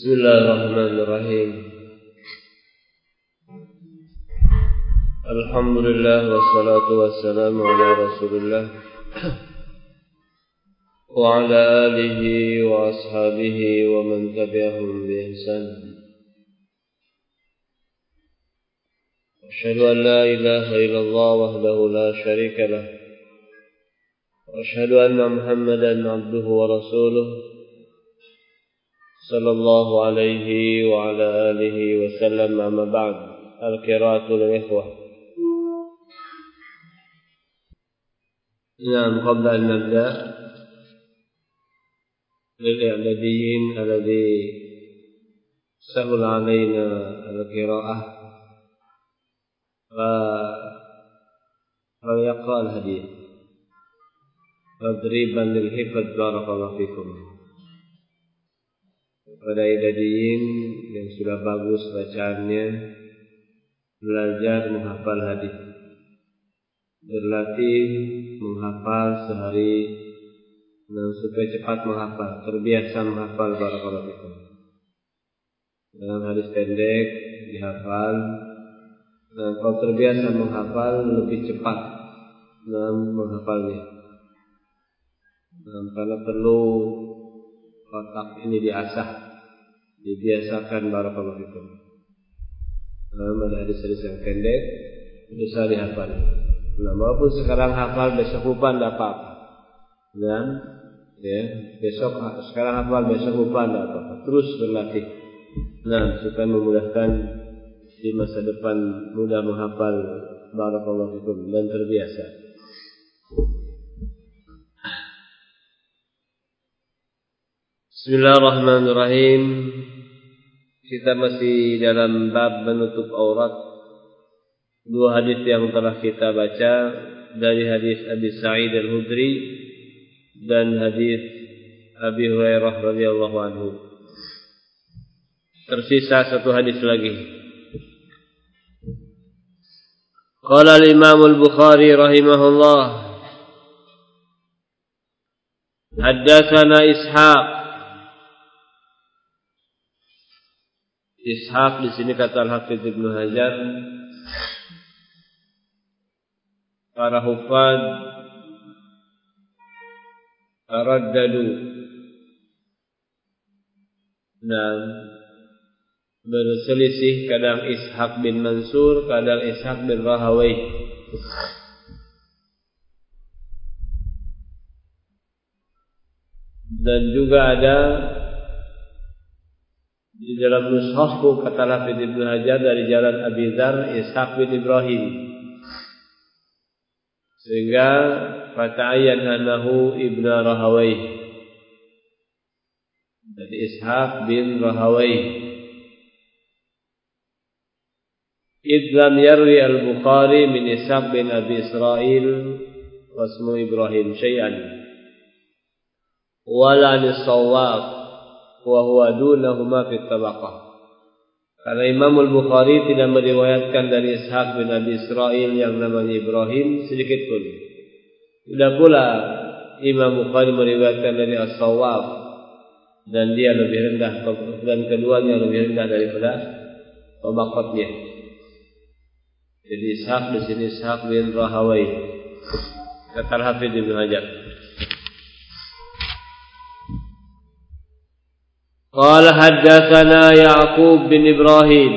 Bismillahirrahmanirrahim. Alhamdulillah wassalatu wassalamu ala Rasulillah wa ala alihi wa ashabihi wa man tabi'ahum bi ihsan. Asyhadu an la ilaha illallah wahdahu la syarika lah. Wa asyhadu anna Muhammadan abduhu wa rasuluh sallallahu alaihi wa ala alihi wa sallam. Amma ba'd. Al-qiraatul ikhwah. قبل أن نبدأ للإعداديين الذي سهل علينا القراءة فليقرأ الحديث تدريبا للحفظ. بارك الله فيكم. Pada i'dadiyin yang sudah bagus bacaannya, belajar menghafal hadis, berlatih menghafal sehari dan supaya cepat menghafal, terbiasa menghafal. Barakallahu fikum. Dalam hadis pendek dihafal, dan kalau terbiasa menghafal lebih cepat dalam menghafalnya. Dan karena perlu otak ini diasah, dibiasakan. Barakallahu fikum. Ada hadis-hadis yang pendek bisa dihafal. Nah, walaupun sekarang hafal besok lupa tidak apa-apa. Dan sekarang hafal besok lupa tidak apa-apa. Terus berlatih. Nah, supaya memudahkan di masa depan mudah menghafal. Barakallahu fikum, dan terbiasa. Bismillahirrahmanirrahim. Kita masih dalam bab menutup aurat. Dua hadis yang telah kita baca, dari hadis Abi Sa'id Al-Khudri dan hadis Abi Hurairah radhiyallahu anhu. Tersisa satu hadis lagi. Qala al-Imam Al-Bukhari rahimahullah, haddatsana Ishaq di sini kata Al-Hafidz Ibnu Hajar, para hufad taraddadu dan berselisih, kadang Ishaq bin Mansur, kadang Ishaq bin Rahawayh. Dan juga ada di dalam nushahku kata Hafidz Ibnu Hajar dari jalan Abi Dzar Ishaq bin Ibrahim, sehingga fata'ayyan annahu ibnu Rahawayh, dari Ishaq bin Rahawayh. Idlam yarwi al-Bukhari min Ishaq bin Abi Israil wasmu Ibrahim syai'an wala lis-shawwab wa huwa dunahuma fi tabaqah. Karena Imam Al-Bukhari tidak meriwayatkan dari Ishaq bin Abi Israil yang namanya Ibrahim sedikit pun. Tidak pula Imam Bukhari meriwayatkan dari As-Shawwab, dan dia lebih rendah, dan keduanya lebih rendah daripada tabaqatnya. Jadi Ishaq di sini Ishaq bin Rahawayh, kata Al-Hafidz Ibnu Hajar. قال حدثنا يعقوب بن إبراهيم.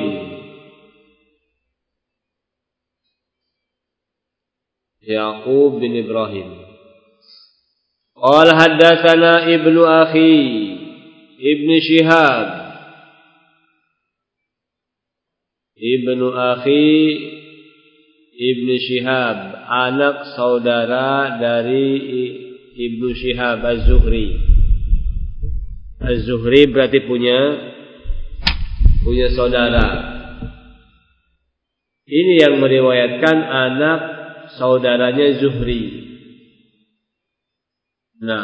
يعقوب بن إبراهيم قال حدثنا ابن أخي ابن شهاب. ابن أخي ابن شهاب, anak saudara dari Ibnu Shihab Az-Zuhri. Az-Zuhri berarti punya saudara. Ini yang meriwayatkan anak saudaranya Zuhri. Nah,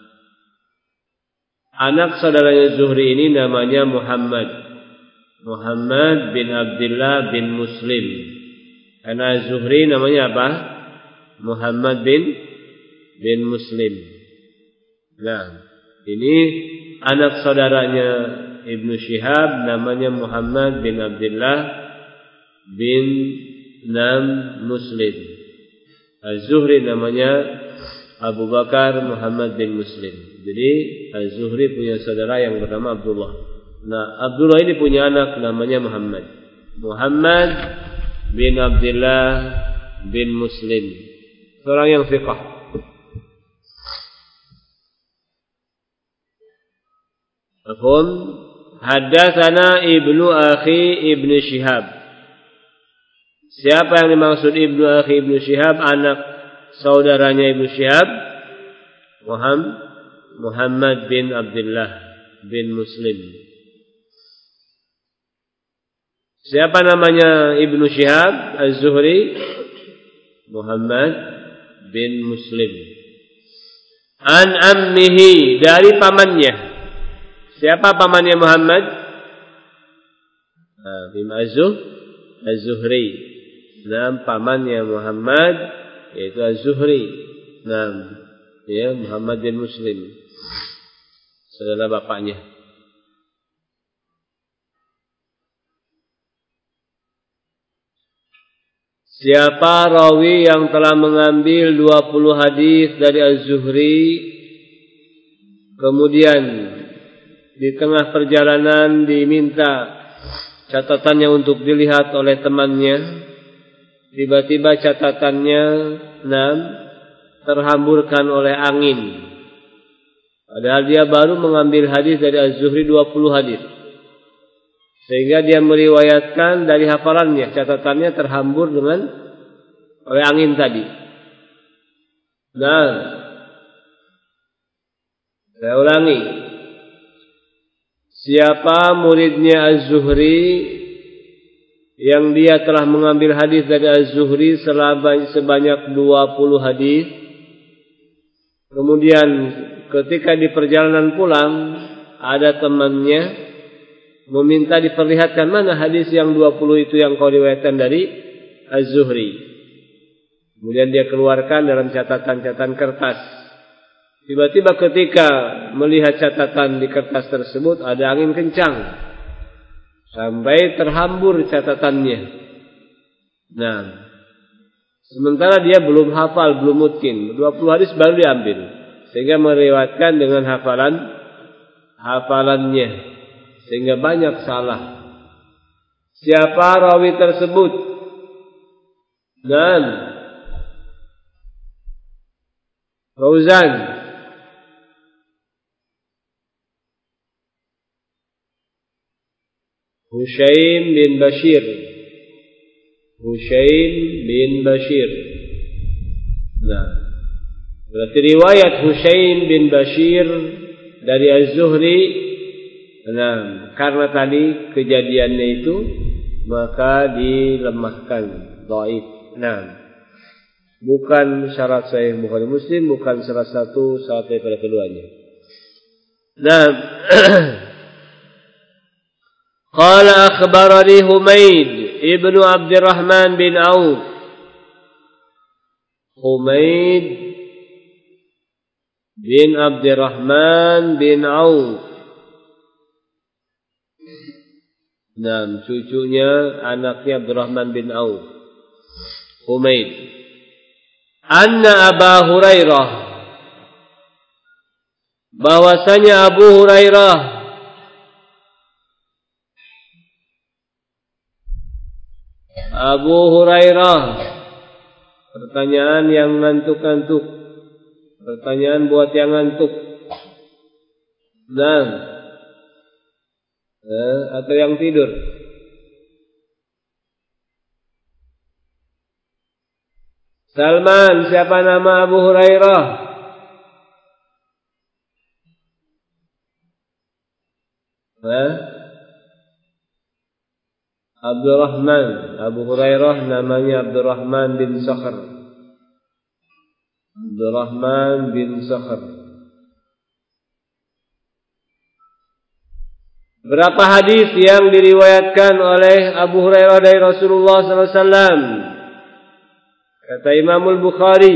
anak saudaranya Zuhri ini namanya Muhammad bin Abdullah bin Muslim. Karena Zuhri namanya apa? Muhammad bin Muslim. Nah, ini anak saudaranya Ibnu Syihab namanya Muhammad bin Abdullah bin Muslim. Az-Zuhri namanya Abu Bakar Muhammad bin Muslim. Jadi Az-Zuhri punya saudara yang bernama Abdullah. Nah, Abdullah ini punya anak namanya Muhammad. Muhammad bin Abdullah bin Muslim. Seorang yang fiqh. Afwan, haddatsana Ibnu Akhi Ibnu Syihab. Siapa yang dimaksud Ibnu Akhi Ibnu Syihab? Anak saudaranya Ibnu Syihab, Muhammad bin Abdullah bin Muslim. Siapa namanya Ibnu Syihab Az-Zuhri? Muhammad bin Muslim. An ammihi, dari pamannya. Siapa pamannya Muhammad? Bin Az-Zuhri. Nah, pamannya Muhammad yaitu Az-Zuhri. Nah, ya, Muhammad bin Muslim. Saudara bapaknya. Siapa rawi yang telah mengambil 20 hadis dari Az-Zuhri, kemudian di tengah perjalanan diminta catatannya untuk dilihat oleh temannya, tiba-tiba catatannya terhamburkan oleh angin. Padahal dia baru mengambil hadis dari Az-Zuhri 20 hadis. Sehingga dia meriwayatkan dari hafalannya, catatannya terhambur oleh angin tadi. Nah, saya ulangi. Siapa muridnya Az-Zuhri yang dia telah mengambil hadis dari Az-Zuhri sebanyak 20 hadis. Kemudian ketika di perjalanan pulang ada temannya meminta diperlihatkan mana hadis yang 20 itu yang kau riwayatkan dari Az-Zuhri. Kemudian dia keluarkan dalam catatan-catatan kertas. Tiba-tiba ketika melihat catatan di kertas tersebut ada angin kencang sampai terhambur catatannya. Nah, sementara dia belum hafal, belum mutkin, 20 hadis baru diambil, sehingga meriwayatkan dengan hafalannya, sehingga banyak salah. Siapa rawi tersebut? Dan Fauzan. Hushaim bin Bashir. Nah, berarti riwayat Hushaim bin Bashir dari Az-Zuhri. Nah, karena tadi kejadiannya itu maka dilemahkan, dhaif. Nah, bukan syarat Sahih Bukhari Muslim, bukan salah satu syarat daripada keduanya. Nah, qala akhbarani Humaid ibnu Abdurrahman bin Auf. Humaid bin Abdurrahman bin Auf. Nah, cucunya, anaknya Abdurrahman bin Auf. Humaid. Anna Abu Hurairah, bahwasanya Abu Hurairah pertanyaan yang ngantuk-ngantuk, pertanyaan buat yang ngantuk. Nah, atau yang tidur. Salman, siapa nama Abu Hurairah? Abdurrahman. Abu Hurairah namanya Abdurrahman bin Sakhr. Abdurrahman bin Sakhr. Berapa hadis yang diriwayatkan oleh Abu Hurairah dari Rasulullah SAW? Kata Imamul Bukhari,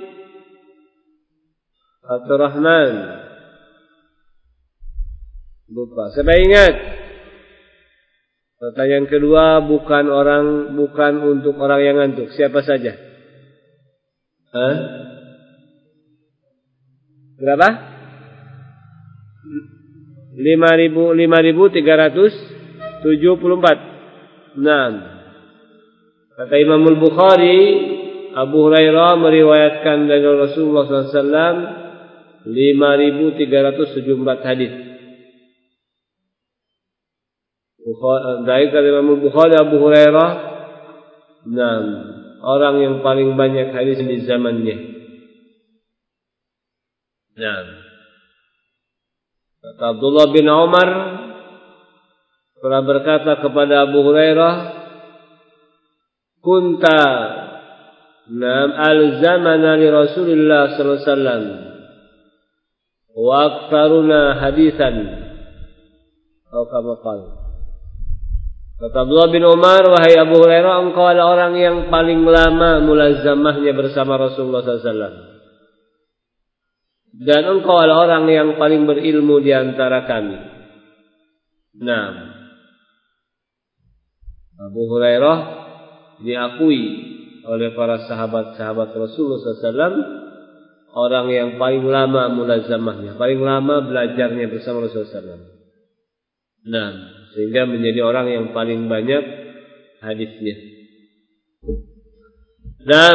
Abdurrahman lupa. Supaya ingat. Pertanyaan kedua bukan untuk orang yang ngantuk. Siapa saja? Berapa? 5.374. Nah, kata Imam Al-Bukhari, Abu Hurairah meriwayatkan dari Rasulullah SAW 5.374 hadis. Dari kata Imam Al-Bukhari, Abu Hurairah, nah, orang yang paling banyak hadis di zamannya. Nah, kata Abdullah bin Umar pernah berkata kepada Abu Hurairah, "Kunta al-zamana li Rasulillah sallallahu alaihi wasallam wa aktsaruna hadisan." Atau kama qala. Kata Abdullah bin Umar, "Wahai Abu Hurairah, engkau adalah orang yang paling lama mulazamahnya bersama Rasulullah sallallahu alaihi wasallam. Dan engkau adalah orang yang paling berilmu di antara kami." Nah, Abu Hurairah diakui oleh para sahabat-sahabat Rasulullah SAW orang yang paling lama mulazamahnya, paling lama belajarnya bersama Rasulullah SAW. Nah, sehingga menjadi orang yang paling banyak hadisnya. Dan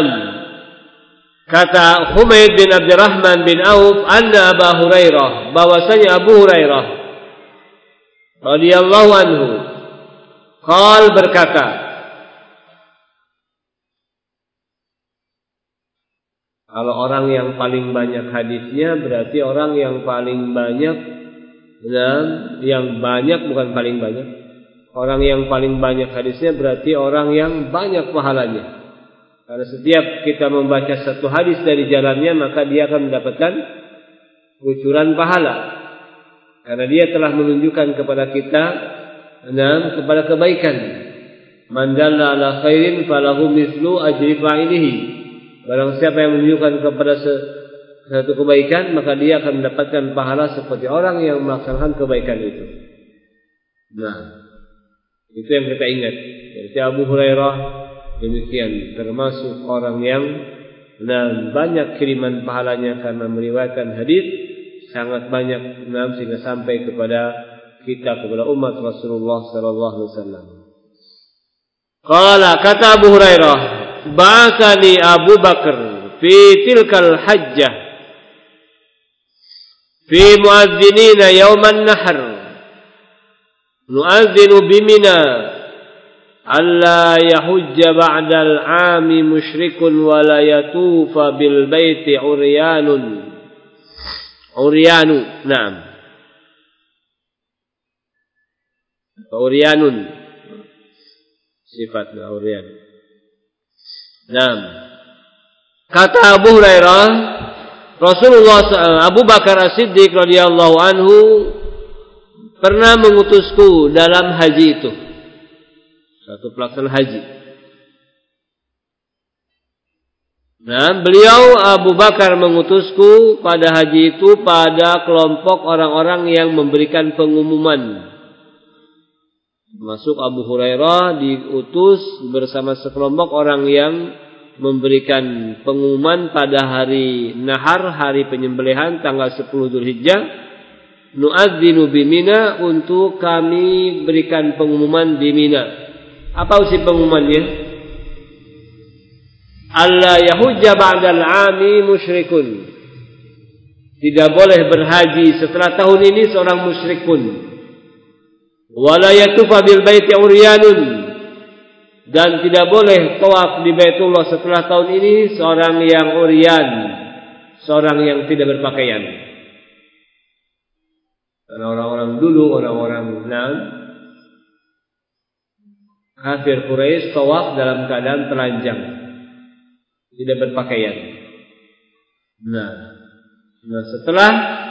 kata Humaid bin Abdurrahman bin Auf, anna Abu Hurairah, bahwasanya Abu Hurairah radhiyallahu anhu qal berkata, kalau orang yang paling banyak hadisnya berarti orang yang paling banyak, dan yang banyak bukan paling banyak. Orang yang paling banyak hadisnya berarti orang yang banyak pahalanya. Karena setiap kita membaca satu hadis dari jalannya, maka dia akan mendapatkan kucuran pahala. Karena dia telah menunjukkan kepada kita dan kepada kebaikan. Man dalla ala khairin falahu mislu ajri fa'ilihi. Barang siapa yang menunjukkan kepada satu kebaikan, maka dia akan mendapatkan pahala seperti orang yang melaksanakan kebaikan itu. Nah, itu yang kita ingat. Jadi Abu Hurairah demikian, termasuk orang yang banyak kiriman pahalanya karena meriwayatkan hadis sangat banyak, sehingga sampai kepada kita, kepada umat Rasulullah sallallahu alaihi wasallam. Qala, kata Abu Hurairah, ba'atsani Abu Bakar fi tilkal hajjah fi muadzinina yauman nahr nu'adzinu bimina alla yahujja ba'dal 'ami musyrikun wa la yatufa bil baiti uryanu. Na'am. Uryanun. Sifatnya uryan. Na'am. Kata Abu Hurairah, Rasulullah Abu Bakar As-Siddiq radhiyallahu anhu pernah mengutusku dalam haji itu. Satu pelaksanaan haji. Nah, beliau Abu Bakar mengutusku pada haji itu pada kelompok orang-orang yang memberikan pengumuman. Masuk Abu Hurairah diutus bersama sekelompok orang yang memberikan pengumuman pada hari Nahar, hari penyembelihan tanggal 10 Dzulhijjah. Nu'adzinu bimina, untuk kami berikan pengumuman di Mina. Apa isi pengumumannya? Allah yahujja ba'dal 'ami musyrikun. Tidak boleh berhaji setelah tahun ini seorang musyrikun. Wala yatufa bil baiti uryanun. Dan tidak boleh tawaf di Baitullah setelah tahun ini seorang yang uryan, seorang yang tidak berpakaian. Karena orang-orang dulu, orang-orang kafir Quraisy tawaf dalam keadaan telanjang, tidak berpakaian. Nah, setelah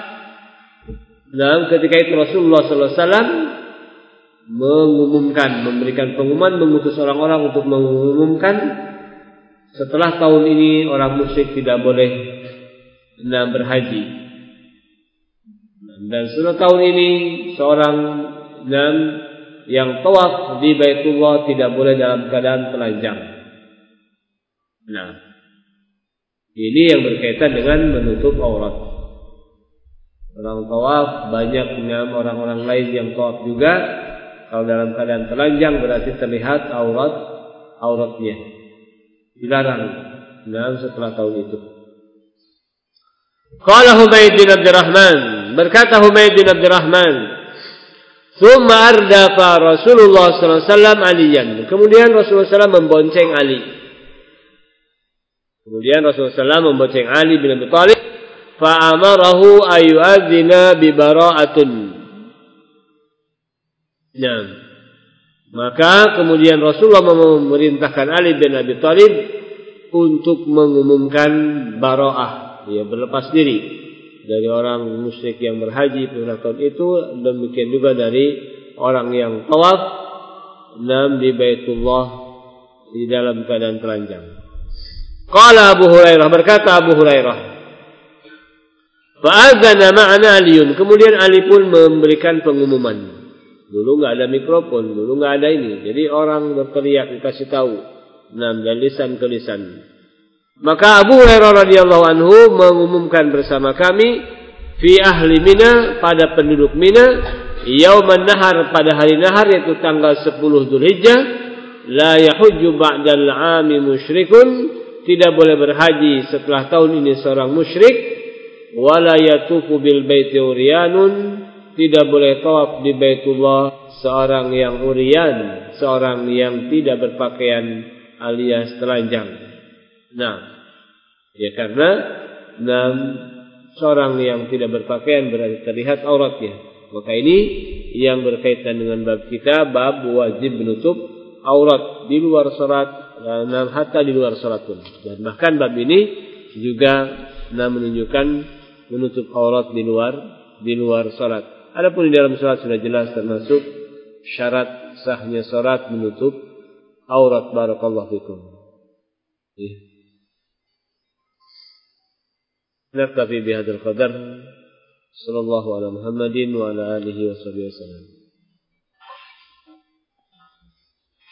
ketika itu Rasulullah sallallahu alaihi wasallam mengumumkan, memberikan pengumuman, mengutus orang-orang untuk mengumumkan setelah tahun ini orang musyrik tidak boleh berhaji. Dan setelah tahun ini seorang yang tawaf di Baitullah tidak boleh dalam keadaan telanjang. Nah, ini yang berkaitan dengan menutup aurat. Orang tawaf banyak orang-orang lain yang tawaf juga. Kalau dalam keadaan telanjang berarti terlihat auratnya. Dilarang. Nah, setelah tahun itu. Qala Humaid bin Abdurrahman, berkata Humaid bin Abdurrahman, "Tsumma ardafa Rasulullah sallallahu alaihi wasallam Aliyan." Kemudian Rasulullah SAW membonceng Ali. Kemudian Rasulullah SAW membonceng Ali bin Abi Thalib, fa amarahu ayu'adzina bi bara'atun. Nah, maka kemudian Rasulullah memerintahkan Ali bin Abi Thalib untuk mengumumkan bara'ah. Dia berlepas diri dari orang musyrik yang berhaji pada tahun itu, demikian juga dari orang yang tawaf di Baitullah di dalam keadaan telanjang. Qala Abu Hurairah, berkata Abu Hurairah, fa'adzana ma'ana Aliun, kemudian Ali pun memberikan pengumuman. Dulu enggak ada mikrofon, dulu enggak ada ini. Jadi orang berteriak kasih tahu dari lisan ke lisan. Maka Abu Hurairah radhiyallahu anhu mengumumkan bersama kami fi ahli Mina, pada penduduk Mina, yauman nahar, pada hari nahar yaitu tanggal 10 Dzulhijjah, la yahujju ba'dal 'ami musyrikun, tidak boleh berhaji setelah tahun ini seorang musyrik, wala yatufu bil baiti uryanun, tidak boleh tawaf di Baitullah seorang yang uryan, seorang yang tidak berpakaian alias telanjang. Nah, ya karena seorang yang tidak berpakaian berarti terlihat auratnya. Maka ini yang berkaitan dengan bab kita, bab wajib menutup aurat di luar salat, hatta di luar salat pun. Dan bahkan bab ini juga menunjukkan menutup aurat di luar salat. Adapun di dalam salat sudah jelas termasuk syarat sahnya salat menutup aurat. Barakallahu fikum. نكتفي بهذا القدر. صلى الله على محمد وعلى آله وصحبه وسلم.